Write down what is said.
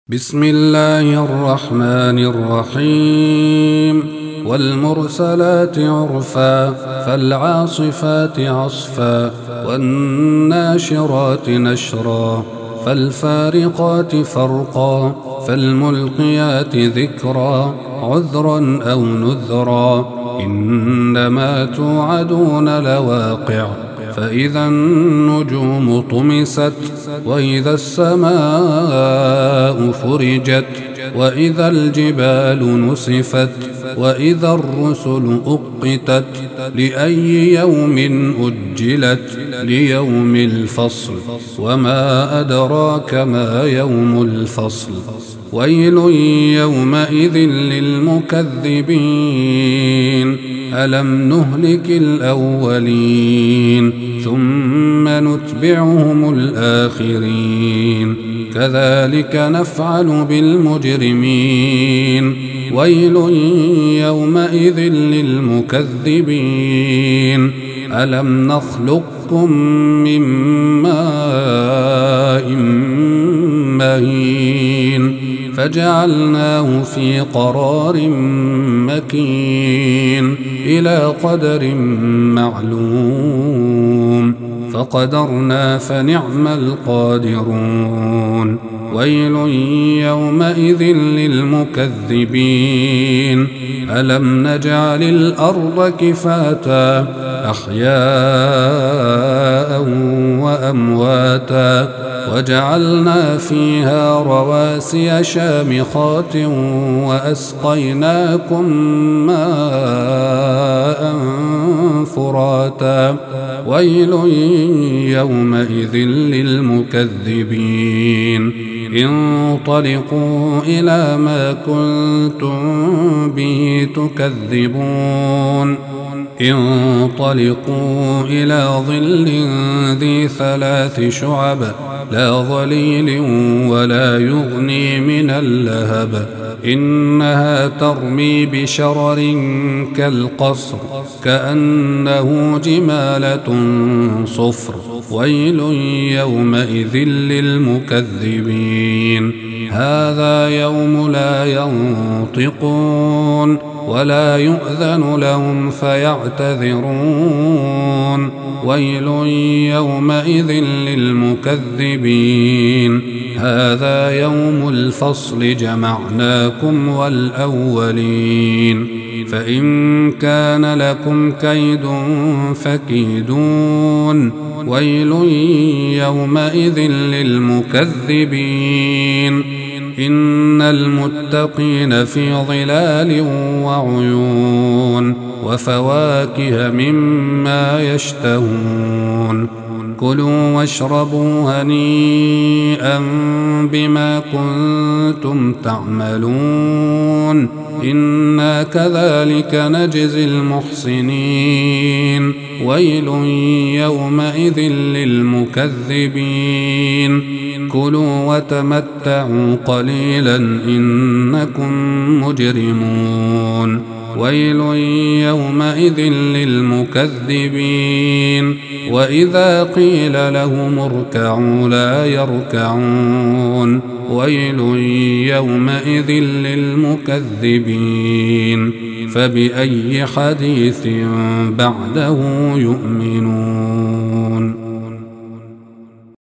بسم الله الرحمن الرحيم والمرسلات عرفا فالعاصفات عصفا والناشرات نشرا فالفارقات فرقا فالملقيات ذكرا عذرا أو نذرا إنما توعدون لواقع فإذا النجوم طمست وإذا السماء فرجت وإذا الجبال نسفت وإذا الرسل أقتت لأي يوم أجلت ليوم الفصل وما أدراك ما يوم الفصل ويل يومئذ للمكذبين ألم نهلك الأولين ثم نتبعهم الآخرين كذلك نفعل بالمجرمين ويل يومئذ للمكذبين ألم نخلقكم من ماء مهين فجعلناه في قرار مكين إلى قدر معلوم فقدرنا فنعم القادرون ويل يومئذ للمكذبين ألم نجعل الأرض كفاتا أحياء وأمواتا وجعلنا فيها رواسي شامخات وأسقيناكم ماء فراتا ويل يومئذ للمكذبين انطلقوا إلى ما كنتم به تكذبون انطلقوا إلى ظل ذي 3 شعب لا ظليل ولا يغني من اللهب إنها ترمي بشرر كالقصر كأنه جمالة صفر ويل يومئذ للمكذبين هذا يوم لا ينطقون ولا يؤذن لهم فيعتذرون ويل يومئذ للمكذبين هذا يوم الفصل جمعناكم والأولين فإن كان لكم كيد فكيدون ويل يومئذ للمكذبين إن المتقين في ظلال وعيون وفواكه مما يشتهون كلوا واشربوا هنيئا بما كنتم تعملون إنا كذلك نجزي المحسنين ويل يومئذ للمكذبين كلوا وتمتعوا قليلا إنكم مجرمون ويل يومئذ للمكذبين وإذا قيل لهم اركعوا لا يركعون ويل يومئذ للمكذبين فبأي حديث بعده يؤمنون.